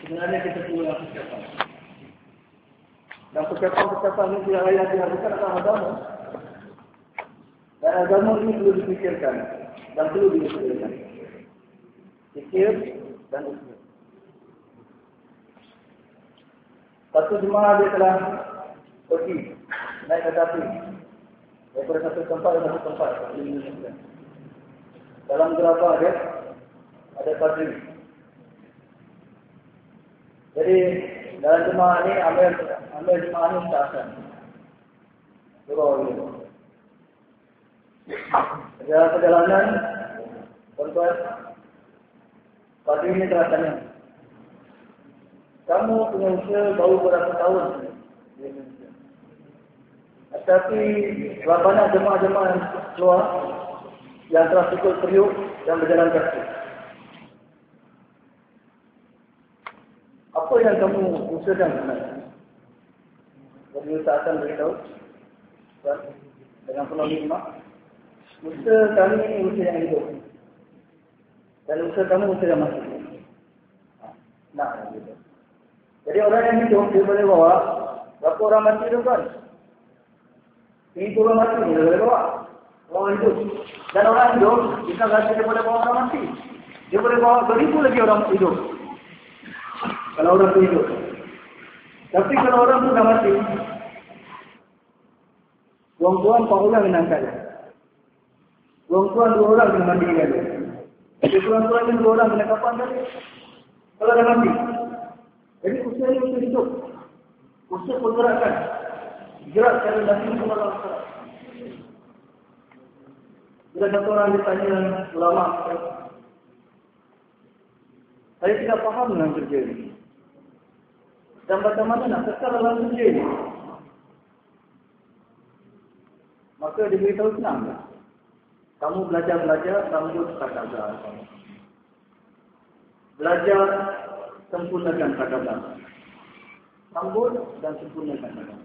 sebenarnya kita perlu yang persiapan. Dan persiapan ini tidak lain lagi bukan tentang agama. Dan agama ini perlu dipikirkan dan perlu diusahakan. Fikir dan usaha. Satu jemaah dia telah pergi naik kereta api daripada satu tempat ke satu tempat di Indonesia. Dalam gerabah dia ada padri. Jadi dalam jemaah ini ambil jemaah ini seakan surau ini. Dalam perjalanan tuan-tuan, padri ini telah tanya, kamu punya usia baru berapa tahun di Indonesia? Tetapi berapa banyak jemaah-jemaah yang keluar yang telah ikut periuk dan berjalan kaki. Apa yang kamu usahakan sebenarnya? Jadi saya akan beritahu dengan penuh hikmah. Usaha kami ini usaha yang hidup. Dan usaha kamu usaha yang mati. Nah, gitu. Jadi orang yang hidup dia boleh bawa berapa orang mati itu kan? 1,000 orang mati dia boleh bawa. Orang hidup. Dan orang hidup, kita rasa dia boleh bawa orang mati. Dia boleh bawa 2,000 lagi orang hidup. Kalau orang itu hidup. Tapi kalau orang itu dah mati, tuan-tuan 4 orang kena angkat dia. Tuan-tuan 2 orang kena mandikan dia. Jadi tuan-tuan ni 2 orang kena kapan tadi? Kalau dah mati. Jadi usaha ini usaha hidup. Usaha pergerakan. Gerak cara Nabi Muhammad SAW. Bila satu orang ditanya ulama, saya tidak faham dengan kerja ini. Dan bagaimana nak kekal dalam kerja ini? Maka dia beritahu senang. Kamu belajar-belajar, sambut kata-kata. Belajar, sempurnakan kata-kata. Sambut dan sempurnakan kata-kata.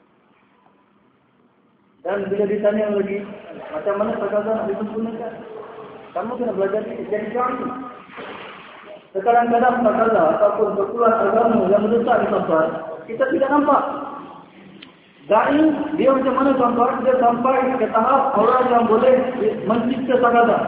Dan bila ditanya lagi, macam mana kata-kata nak disempurnakan? Kamu kena belajar jadi jari. Kadang-kadang kata-kata ataupun perkulian agama yang mendesak di tempat, kita tidak nampak. Dai, dia macam mana tuan-tuan? Dia sampai ke tahap orang yang boleh mencipta kata-kata.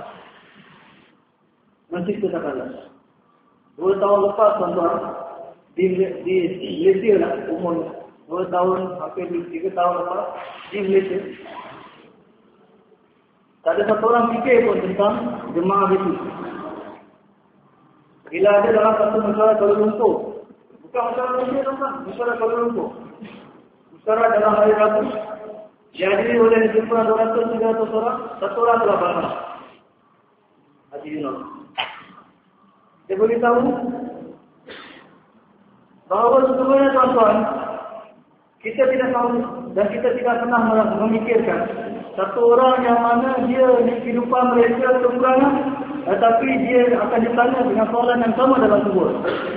Mencipta kata-kata. 2 tahun lepas tuan-tuan, di Malaysia lah, umur 2 tahun, hampir 3 tahun lepas, di Malaysia. Tak ada satu orang fikir pun tentang jemaah itu. Bila ada dalam satu masyarakat Kuala Lumpur, bukan masyarakat Malaysia tuan-tuan, masyarakat Kuala Lumpur. Masyarakat dalam hari Rabu, dihadiri oleh jumlah 200-300 orang, satu orang telah bangun. Haji Yunus. Dia beritahu bahawa sebenarnya tuan-tuan, kita tidak tahu dan kita tidak pernah memikirkan satu orang yang mana dia di kehidupan mereka kekurangan, tetapi dia akan ditanya dengan soalan yang sama dalam kubur.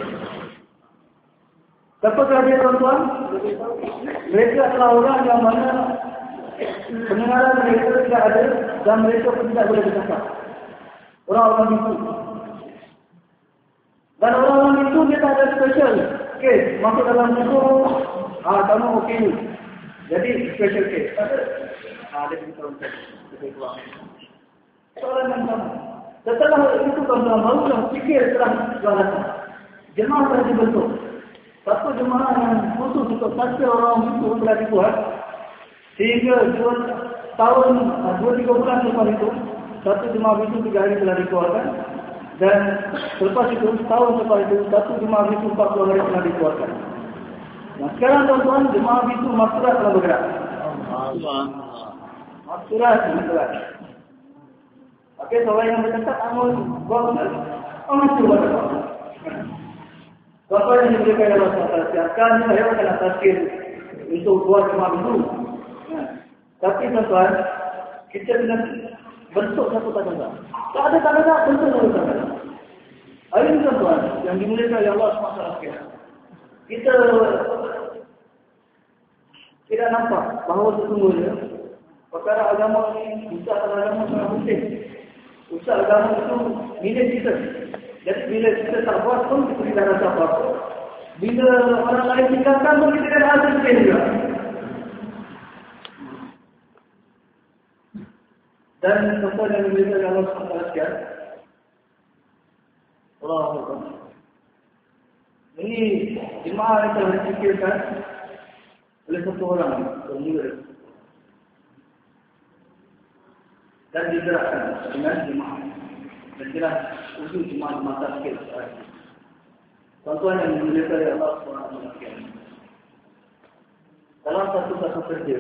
Siapakah dia tuan-tuan? Mereka adalah orang yang mana pendengaran mereka tidak ada dan mereka pun tidak boleh bercakap. Orang-orang itu. Dan orang-orang itu dia tak ada special case. Masuk dalam kubur, kamu okey. Jadi special case. Dia beritahu lebih kurang. Soalan yang sama. Setelah itu tuan-tuan barulah fikir telah jemaah telah dibentuk. Satu jemaah yang khusus untuk satu orang itu telah dibuat. Sehingga 2 tahun, 2-3 bulan lepas itu, satu jemaah itu 3 hari telah dikeluarkan. Dan selepas itu, setahun lepas itu, satu jemaah itu 40 hari telah dikeluarkan. Nah sekarang tuan-tuan, jemaah itu Masyarakat telah bergerak. Masyarakat. Okey, seorang yang bercakap, buang itu berapa? Bapa yang diberikan dalam siapkan, saya akan tafsir untuk buat jemaah itu. Tapi tuan-tuan, kita dengan bentuk satu tanda. Tak ada tanda, bentuk satu tanda. Hari ini tuan-tuan, yang dimuliakan oleh Allah SWT. Kita tidak nampak bahawa sesungguhnya perkara agama ini, usaha agama sangat penting. Usaha agama itu milik kita. Jadi bila kita tak buat pun kita tidak rasa apa-apa. Bila orang lain tinggalkan pun kita tidak rasa sikit juga. Dan contoh yang diberitakan Allah SWT, Allah SWT. Ini jemaah yang telah dipikirkan oleh satu orang bermula dan digerakkan dengan jemaah. Dan jelas wujud jemaah mata sikit. Contohnya yang dimuliakan oleh Allah SWT. Dalam satu kerja,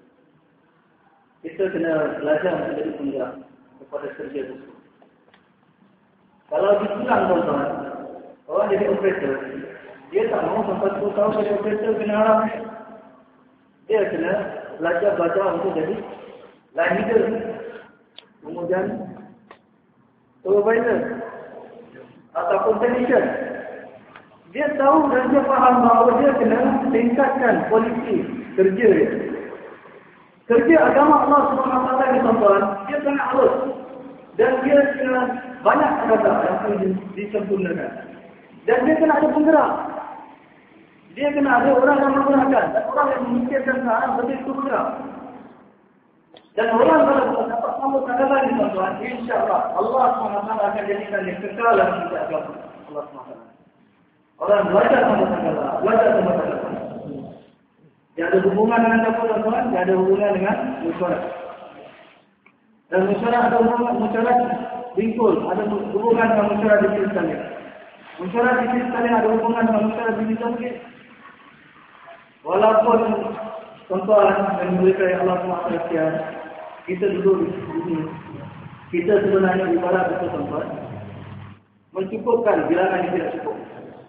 kita kena belajar menjadi penggerak kepada kerja tersebut. Kalau disulang tuan-tuan, orang jadi operator, dia tak mahu sampai 10 tahun jadi operator kena haram. Dia kena belajar untuk jadi line leader. Kemudian supervisor ataupun technician. Dia tahu dan dia faham bahawa dia kena tingkatkan kualiti kerja dia. Kerja agama Allah SWT ni tuan-tuan, dia sangat halus. Dan dia kena banyak kata yang perlu disempurnakan. Dan dia kena ada penggerak. Dia kena ada orang yang menggerakkan. Dan orang yang memikirkan sekarang betul-betul bergerak. Dan orang kalau dapat sama kata ni tuan-tuan, insyaAllah Allah SWT akan jadikan dia kekal dalam kita agama Allah SWT. Orang belajar sama kata, belajar sama kata. Dia ada hubungan dengan apa tuan-tuan? Dia ada hubungan dengan musyawarah. Dan musyawarah ada hubungan, musyawarah bingkul, ada hubungan dengan musyawarah di sini sekalian. Musyawarah di sini sekalian ada hubungan dengan musyawarah di sini sekalian. Walaupun tuan-tuan dan mereka yang Allah SWT, kita duduk di sini, kita sebenarnya ibarat betul tuan-tuan, mencukupkan bilangan yang tidak cukup.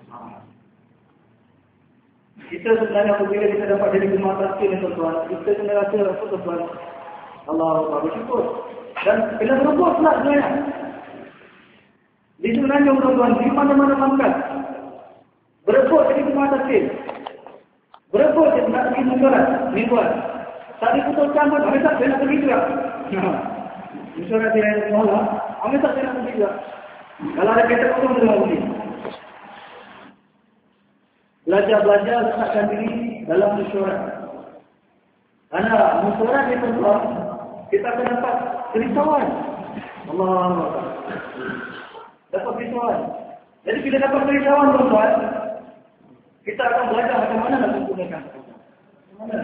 Kita sebenarnya apabila kita dapat jadi jemaah tasbih ni tuan-tuan, kita kena rasa apa tuan-tuan? Allah bersyukur. Dan kena berbuat pula sebenarnya. Di sebenarnya tuan-tuan, di mana-mana pangkat, berbuat jadi jemaah tasbih. Berbuat jadi nak pergi musyawarah, ni buat. Tak diputuskan pun, habis tak saya nak pergi juga. Musyawarah dia yang semula, habis tak saya nak pergi juga. Kalau ada kata kosong, dia nak pergi. Belajar-belajar letakkan diri dalam musyawarah. Karena musyawarah ni tuan-tuan, kita akan dapat kerisauan. Allah dapat kerisauan. Jadi bila dapat kerisauan tuan-tuan, kita akan belajar macam mana nak sempurnakan. Macam mana?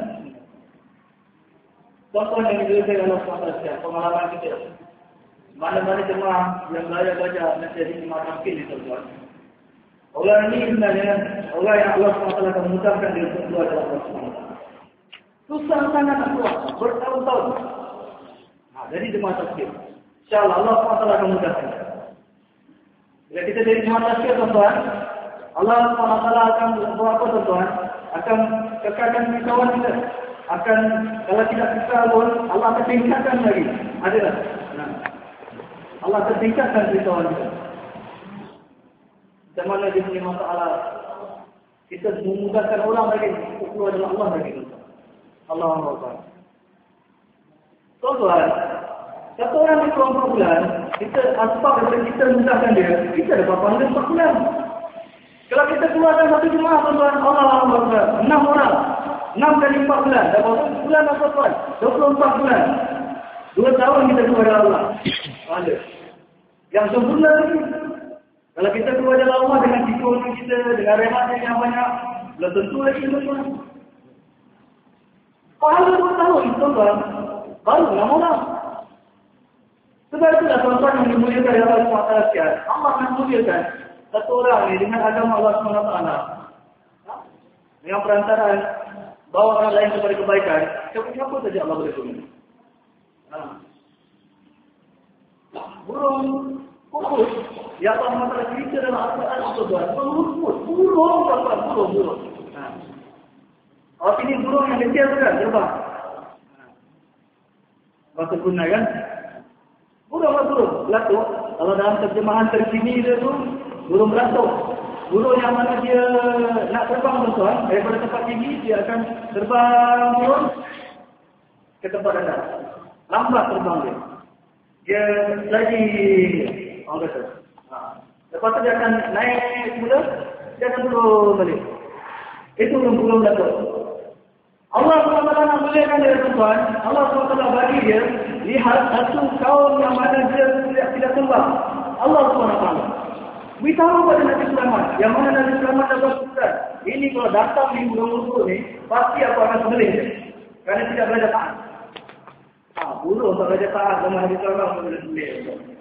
Contoh yang dilakukan Allah SWT, pengalaman kita. Mana-mana jemaah yang belajar-belajar nak jadi jemaah tamkin ni tuan-tuan. Orang ini sebenarnya, orang yang Allah SWT akan memudahkan dia untuk keluar dalam Allah SWT. Susah sangat nak keluar, bertahun-tahun. Jadi jemaah tasbih. InsyaAllah Allah SWT akan mudahkan. Bila kita jadi jemaah tasbih tuan-tuan, Allah SWT akan buat apa tuan-tuan? Akan kekalkan kawan kita. Akan, kalau tidak kekal pun, Allah akan tingkatkan lagi. Ada tak? Allah akan tingkatkan kawan kita. Macam mana dia punya masalah? Kita memudahkan orang lagi untuk keluar dalam Allah lagi. Allah SWT. Tuan-tuan, satu orang ni keluar 4 bulan, kita asbab daripada kita mudahkan dia, kita dapat panggil 4 bulan. Kalau kita keluarkan satu jemaah tuan-tuan, Allah SWT, 6 orang, 6 kali 4 bulan, dah berapa bulan dah tuan-tuan? 24 bulan. 2 tahun kita keluar dalam Allah. Ada. Yang sempurna lagi. Kalau kita keluar dalam Allah dengan psikologi kita, dengan rehatnya yang banyak, belum tentu lagi tuan-tuan. Pahala 2 tahun tuan-tuan, baru 6 orang. Sebab itulah tuan-tuan yang dimuliakan oleh Allah SWT. Allah akan muliakan satu orang ni dengan agama Allah SWT. Dengan perantaraan bawa orang lain kepada kebaikan, siapa saja Allah boleh tolong. Burung kukus, ya Allah SWT cerita dalam Al-Quran tuan-tuan, burung tuan-tuan, burung. Awak ini burung yang kecil tu kan, terbang. Bahasa guna kan? Burung, belatuk. Kalau dalam terjemahan terkini dia tu, burung belatuk. Burung yang mana dia nak terbang tuan-tuan, daripada tempat tinggi, dia akan terbang turun ke tempat rendah. Lambat terbang dia. Dia lagi, orang kata. Lepas tu dia akan naik semula, dia akan turun balik. Itu belum dapat. Allah SWT nak muliakan dia tuan. Allah SWT bagi dia lihat satu kaum yang mana dia tidak sembah Allah SWT. Beritahu pada Nabi Sulaiman, yang mana Nabi Sulaiman dapat surat. Ini kalau datang di burung-burung ni, pasti aku akan sembelih dia. Kerana tidak belajar taat. Burung tak belajar taat dengan Nabi Sulaiman aku boleh sembelih.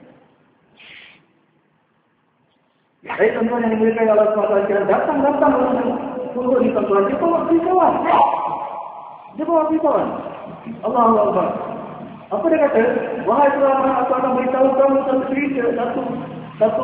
Jadi tuan-tuan yang dimuliakan Allah SWT, datang burung ni tuan-tuan, dia bawa pisauan. Dia bawa pisauan. Allahu Akbar. Apa dia kata? Wahai Sulaiman, aku akan beritahu kamu satu cerita, satu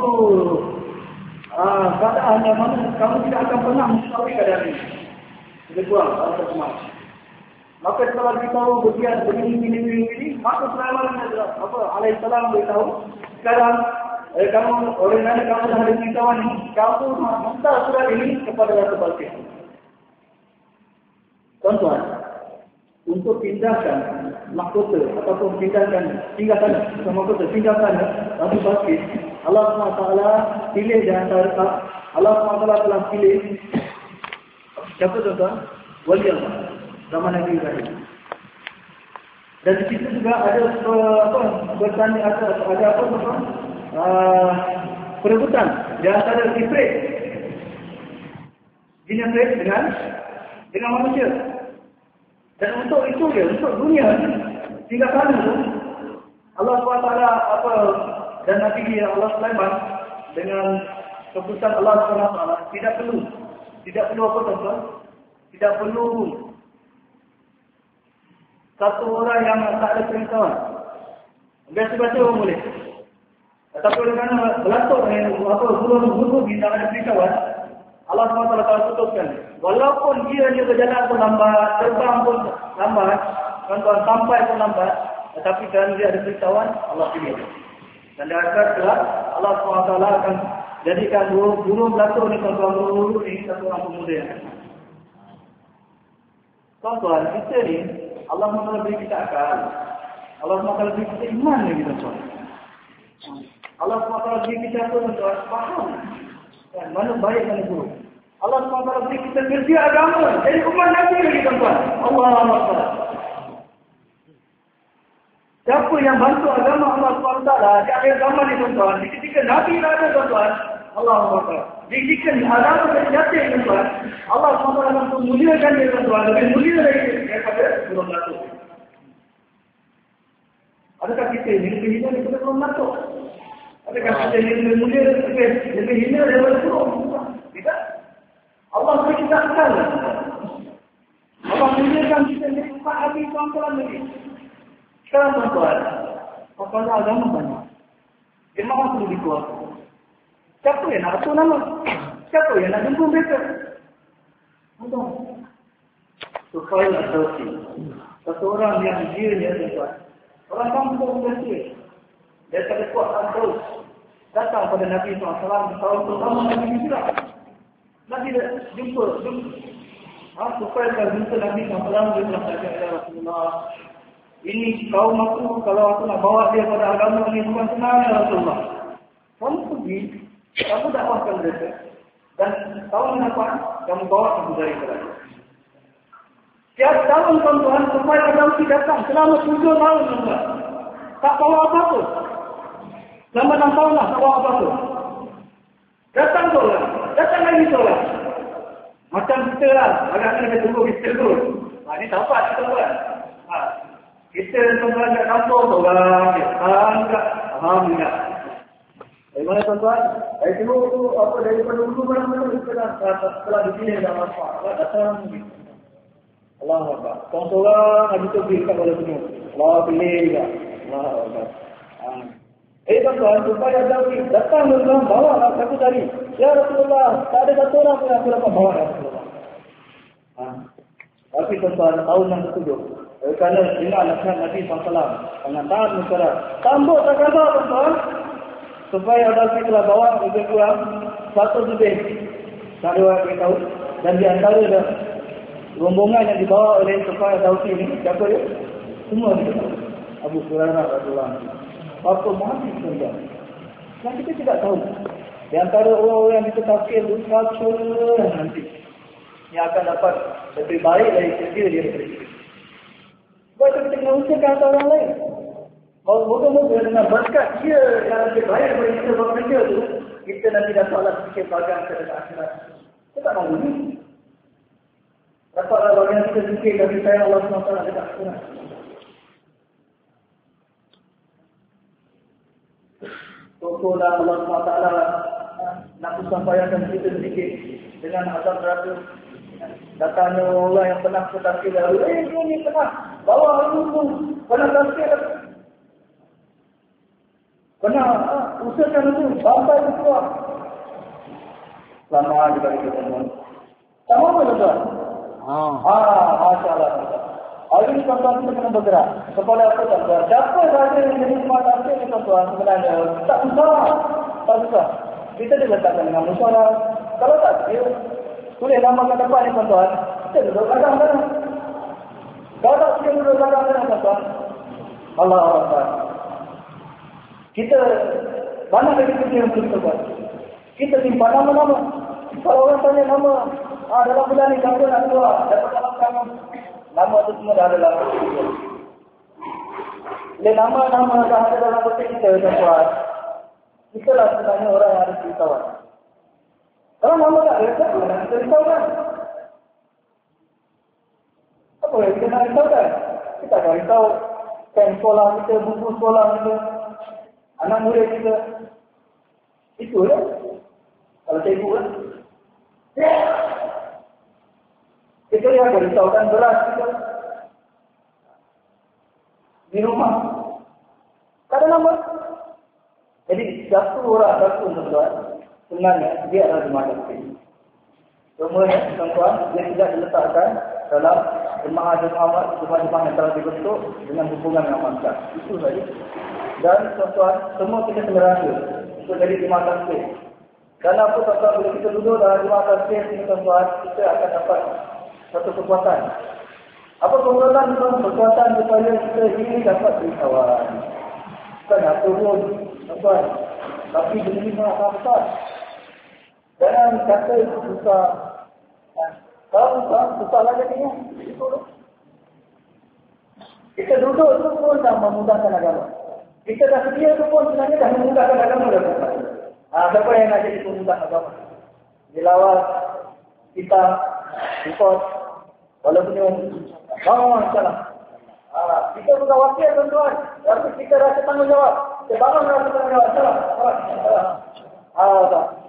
keadaan yang mana kamu tidak akan pernah mengetahui keadaan ini. Dia buang atau semua. Maka setelah beritahu begini, maka Sulaiman alaihissalam beritahu, sekarang kamu orang mana kamu dah ada beritahuan ini, kamu hantar surat ini kepada Ratu Balqis. Tuan-tuan, untuk pindahkan mahkota ataupun tinggalkan mahkota, tinggalkan Ratu Balqis, Allah SWT pilih di antara Allah SWT telah pilih siapa tuan-tuan? Wali Allah zaman Nabi Ibrahim. Dan di situ juga ada perebutan di antara Ifrit jin Ifrit dengan manusia. Dan untuk itu dia, untuk dunia tiga kali tu Allah SWT dan Nabi Allah Sulaiman dengan keputusan Allah SWT tidak perlu apa tuan-tuan? Tidak perlu satu orang yang tak ada pengetahuan. Biasa-biasa orang boleh. Tetapi oleh kerana berlaku guru bintang ada pengetahuan, Allah SWT telah putuskan. Walaupun dia berjalan pun lambat, terbang pun lambat, tuan-tuan sampai pun lambat, tetapi kerana dia ada pengetahuan, Allah pilih. Dan di akhirat kelak Allah SWT akan jadikan guru berlaku ni tuan-tuan, guru ni satu orang pemuda. Tuan-tuan, kita ni Allah SWT beri kita akal. Allah SWT beri kita iman lagi tuan-tuan. Allah SWT beri kita apa tuan-tuan? Faham. Dan mana baik mana buruk. Allah SWT beri kita kerja agama. Jadi umat Nabi lagi tuan-tuan. Allah SWT. Siapa yang bantu agama Allah SWT di akhir zaman ni tuan-tuan. Di ketika Nabi ada tuan-tuan. Allah SWT. Di ketika agama terjati tuan-tuan. Allah SWT akan memuliakan dia tuan-tuan. Lebih mulia lagi daripada burung latuk. Adakah kita ini lebih hina daripada burung latuk? Adakah kita ini lebih mulia lebih hina daripada burung? Tidak. Allah beri kita akal. Allah muliakan kita menjadi empat habis tuan-tuan lagi. Sekarang tuan-tuan, apabila agama banyak, jemaah perlu dikuatkan. Siapa yang nak atur nama? Siapa yang nak jemput mereka? Tuan-tuan. Tufail Ad-Dawsi. Satu orang yang dia tuan-tuan. Orang kampung dia. Dia tak kuat Ad-Daws. Datang pada Nabi SAW tahun pertama Nabi Hijrah. Nabi jumpa. Tufail jumpa Nabi SAW. Dia telah kata, ya Rasulullah, ini kaum aku, kalau aku nak bawa dia pada agama ini bukan senang ya Rasulullah. Kamu pergi, kamu dakwahkan mereka. Dan tahun depan, kamu bawa Abu Dhabi kepada. Setiap tahun tuan-tuan, supaya Ad-Dawsi datang selama 7 tahun tuan-tuan. Tak bawa apa-apa. Selama 6 tahun lah, tak bawa apa-apa. Datang seorang, datang lagi seorang. Macam kita lah, agaknya kita tunggu kita dulu. Ini tak apa, kita buat. Kita tuan-tuan kat kampung seorang, alhamdulillah. Dari mana tuan-tuan? Dari dulu tu, daripada dulu mana-mana kita telah dipilih dalam masyarakat. Datang begitu. Allah Akbar. Seorang habis tu beri kat pada semua. Allah pilih juga. Allah Akbar. Tuan-tuan, supaya datang tuan-tuan, bawa satu tadi. Ya Rasulullah, tak ada satu orang pun aku dapat bawa ya Rasulullah. Tapi tuan-tuan, tahun yang ke-7. Kerana ingat nasihat Nabi SAW. Sangat taat musyarat. Tambut tak kata tuan-tuan. Supaya Ad-Dawsi telah bawa lebih kurang 1 lebih. Tak ada orang beritahu. Dan di antara rombongan yang dibawa oleh supaya Ad-Dawsi ini, siapa dia? Semua dia tahu. Abu Hurairah radhiyallahu anhu. Apa Muhammad tuan-tuan. Yang kita tidak tahu. Di antara orang yang ditetapkan Rasul nanti yang akan dapat lebih baik dari kerja dia sendiri. Sebab itu kita kena usahakan orang lain. Moga-moga dengan berkat dia yang lebih baik daripada kita buat kerja tu, kita nanti dapatlah sikit bagian ke dalam akhirat. Kita tak mahu ni. Dapatlah bagian kita sikit dari sayang Allah SWT dekat akhirat. Syukurlah Allah SWT nak sampaikan kita sedikit dengan azab neraka. Datangnya orang yang pernah bertafsir dahulu, ni pernah bawa ilmu, pernah tafsir, pernah usahakan itu, sampai itu keluar. Selamat juga kita semua. Sama apa tuan? Masya Allah. Hari ini tuan-tuan kita kena bergerak. Kepada apa tuan-tuan? Siapa sahaja yang jadi semua tafsir ni tuan-tuan sebenarnya tak susah. Kita diletakkan dengan musyawarah. Kalau tak, tulis nama kat depan ni tuan-tuan. Kita duduk kadang-kadang. Kalau tak, kita duduk kadang-kadang tuan-tuan. Allah Allah. Kita banyak lagi kerja yang perlu kita buat. Kita simpan nama-nama. Kalau orang tanya nama, dalam bulan ni siapa nak keluar, dapat dalam kamu. Nama tu semua dah ada dalam peti kita. Bila nama-nama dah ada dalam peti kita, tuan-tuan, kita lah sebenarnya orang yang harus beritahuan. Kalau nama tak ada, siapa nak kita beritahukan? Apa yang kita nak beritahukan? Kita akan beritahu pen sekolah kita, buku sekolah kita, anak murid kita. Itulah. Kalau cikgu kan. Kita yang akan beritahukan beras kita. Di rumah. Tak ada nama. Jadi, satu tuan-tuan. Sebenarnya, dia adalah jemaah tafsir. Semuanya, tuan-tuan, dia tidak diletakkan dalam jemaah-jemaah yang telah dibentuk dengan hubungan yang mantap. Itu saja. Dan tuan-tuan, semua kita kena rasa untuk jadi jemaah tafsir. Dan apa tuan-tuan, bila kita duduk dalam jemaah tafsir ini tuan-tuan, kita akan dapat satu kekuatan. Apa kekuatan itu? Kekuatan supaya kita ini dapat berkawan. Bukan nak turun, tuan-tuan. Tapi beriman besar. Jangan kata itu susah. Tahu, susah lagi ni. Kita duduk itu pun dah memudahkan agama. Kita dah sedia itu pun sebenarnya dah memudahkan agama dah. Siapa yang nak jadi pemudah agama? Dilawat, kita, report, walaupun yang insyaAllah. Kita bukan wakil tuan-tuan. Tapi kita rasa tanggungjawab. Kita bangun rasa tanggungjawab. InsyaAllah.